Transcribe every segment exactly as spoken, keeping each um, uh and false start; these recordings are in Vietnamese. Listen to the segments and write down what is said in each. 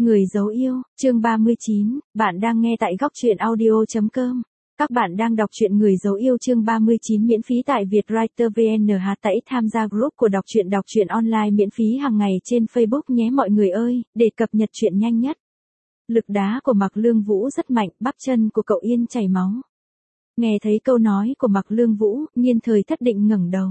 Người dấu yêu, chương ba mươi chín, bạn đang nghe tại góc truyện audio chấm com. Các bạn đang đọc truyện Người dấu yêu chương ba mươi chín miễn phí tại Vietwriter vê en. Hãy tải tham gia group của đọc truyện đọc truyện online miễn phí hàng ngày trên Facebook nhé mọi người ơi, để cập nhật truyện nhanh nhất. Lực đá của Mạc Lương Vũ rất mạnh, bắp chân của cậu Yên chảy máu. Nghe thấy câu nói của Mạc Lương Vũ, Nhiên Thời Thất định ngẩng đầu.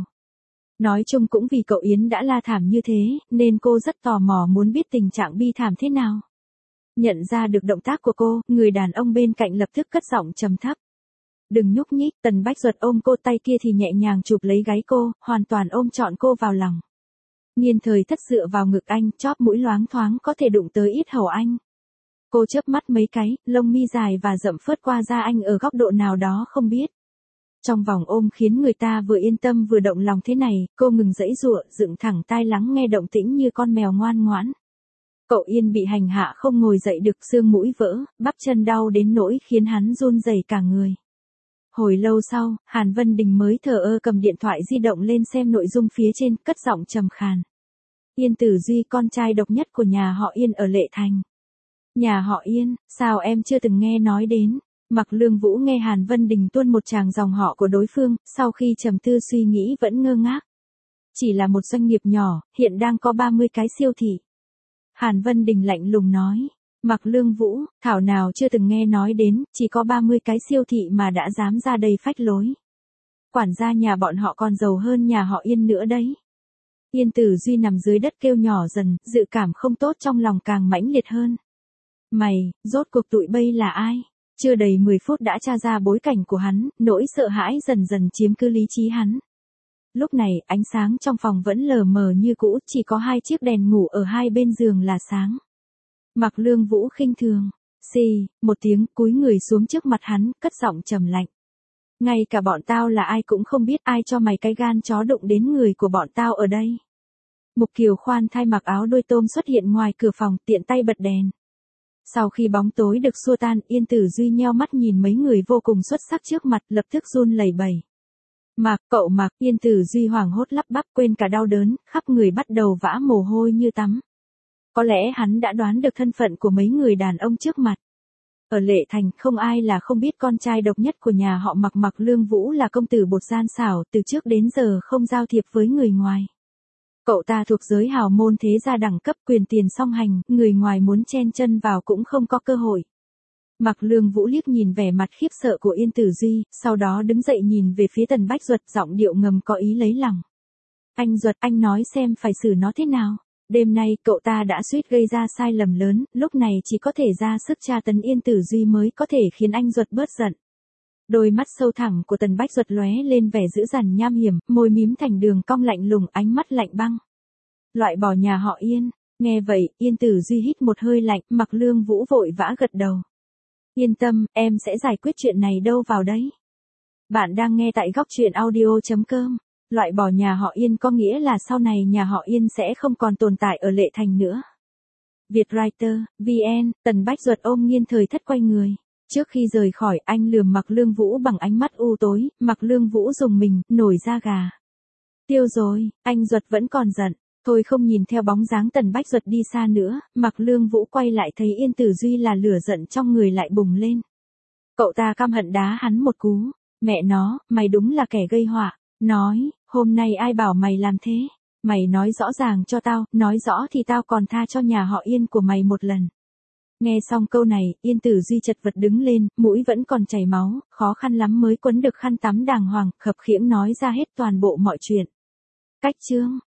Nói chung cũng vì cậu Yến đã la thảm như thế, nên cô rất tò mò muốn biết tình trạng bi thảm thế nào. Nhận ra được động tác của cô, người đàn ông bên cạnh lập tức cất giọng trầm thấp. Đừng nhúc nhích, Tần Bách Duật ôm cô, tay kia thì nhẹ nhàng chụp lấy gáy cô, hoàn toàn ôm trọn cô vào lòng. Nhiên Thời Thất dựa vào ngực anh, chóp mũi loáng thoáng có thể đụng tới yết hầu anh. Cô chớp mắt mấy cái, lông mi dài và rậm phớt qua da anh ở góc độ nào đó không biết. Trong vòng ôm khiến người ta vừa yên tâm vừa động lòng thế này, cô ngừng giãy giụa, dựng thẳng tai lắng nghe động tĩnh như con mèo ngoan ngoãn. Cậu Yên bị hành hạ không ngồi dậy được, xương mũi vỡ, bắp chân đau đến nỗi khiến hắn run rẩy cả người. Hồi lâu sau, Hàn Vân Đình mới thờ ơ cầm điện thoại di động lên xem nội dung phía trên, cất giọng trầm khàn. Yên Tử Duy, con trai độc nhất của nhà họ Yên ở Lệ Thành. Nhà họ Yên, sao em chưa từng nghe nói đến? Mạc Lương Vũ nghe Hàn Vân Đình tuôn một tràng dòng họ của đối phương, sau khi trầm tư suy nghĩ vẫn ngơ ngác. Chỉ là một doanh nghiệp nhỏ, hiện đang có ba mươi cái siêu thị. Hàn Vân Đình lạnh lùng nói. Mạc Lương Vũ, thảo nào chưa từng nghe nói đến, chỉ có ba mươi cái siêu thị mà đã dám ra đây phách lối. Quản gia nhà bọn họ còn giàu hơn nhà họ Yên nữa đấy. Yên Tử Duy nằm dưới đất kêu nhỏ dần, dự cảm không tốt trong lòng càng mãnh liệt hơn. Mày, rốt cuộc tụi bây là ai? Chưa đầy mười phút đã tra ra bối cảnh của hắn, nỗi sợ hãi dần dần chiếm cứ lý trí hắn. Lúc này, ánh sáng trong phòng vẫn lờ mờ như cũ, chỉ có hai chiếc đèn ngủ ở hai bên giường là sáng. Mạc Lương Vũ khinh thường, xì, một tiếng, cúi người xuống trước mặt hắn, cất giọng trầm lạnh. Ngay cả bọn tao là ai cũng không biết, ai cho mày cái gan chó đụng đến người của bọn tao ở đây. Mục Kiều khoan thai mặc áo đôi tôm xuất hiện ngoài cửa phòng, tiện tay bật đèn. Sau khi bóng tối được xua tan, Yên Tử Duy nheo mắt nhìn mấy người vô cùng xuất sắc trước mặt, lập tức run lẩy bẩy. Mạc, cậu Mạc, Yên Tử Duy hoảng hốt lắp bắp, quên cả đau đớn, khắp người bắt đầu vã mồ hôi như tắm. Có lẽ hắn đã đoán được thân phận của mấy người đàn ông trước mặt. Ở Lệ Thành, không ai là không biết con trai độc nhất của nhà họ Mạc. Mạc Lương Vũ là công tử bột gian xảo, từ trước đến giờ không giao thiệp với người ngoài. Cậu ta thuộc giới hào môn thế gia đẳng cấp, quyền tiền song hành, người ngoài muốn chen chân vào cũng không có cơ hội. Mạc Lương Vũ liếc nhìn vẻ mặt khiếp sợ của Yên Tử Duy, sau đó đứng dậy nhìn về phía Tần Bách Duật, giọng điệu ngầm có ý lấy lòng. Anh Duật, anh nói xem phải xử nó thế nào? Đêm nay, cậu ta đã suýt gây ra sai lầm lớn, lúc này chỉ có thể ra sức tra tấn Yên Tử Duy mới có thể khiến anh Duật bớt giận. Đôi mắt sâu thẳm của Tần Bách Duật lóe lên vẻ dữ dằn nham hiểm, môi mím thành đường cong lạnh lùng, ánh mắt lạnh băng. Loại bỏ nhà họ Yên. Nghe vậy, Yên Tử Duy hít một hơi lạnh, Mạc Lương Vũ vội vã gật đầu. Yên tâm, em sẽ giải quyết chuyện này đâu vào đấy. Bạn đang nghe tại góc truyện audio chấm com. Loại bỏ nhà họ Yên có nghĩa là sau này nhà họ Yên sẽ không còn tồn tại ở Lệ Thành nữa. Vietwriter, vê en, Tần Bách Duật ôm Nhiên Thời Thất quay người. Trước khi rời khỏi, anh lườm Mạc Lương Vũ bằng ánh mắt u tối, Mạc Lương Vũ rùng mình, nổi da gà. Tiêu rồi, anh Duật vẫn còn giận. Thôi không nhìn theo bóng dáng Tần Bách Duật đi xa nữa, Mạc Lương Vũ quay lại thấy Yên Tử Duy là lửa giận trong người lại bùng lên. Cậu ta căm hận đá hắn một cú. Mẹ nó, mày đúng là kẻ gây họa. Nói, hôm nay ai bảo mày làm thế? Mày nói rõ ràng cho tao, nói rõ thì tao còn tha cho nhà họ Yên của mày một lần. Nghe xong câu này, Yên Tử Duy chật vật đứng lên, mũi vẫn còn chảy máu, khó khăn lắm mới quấn được khăn tắm đàng hoàng, khập khiễng nói ra hết toàn bộ mọi chuyện. Cách chương.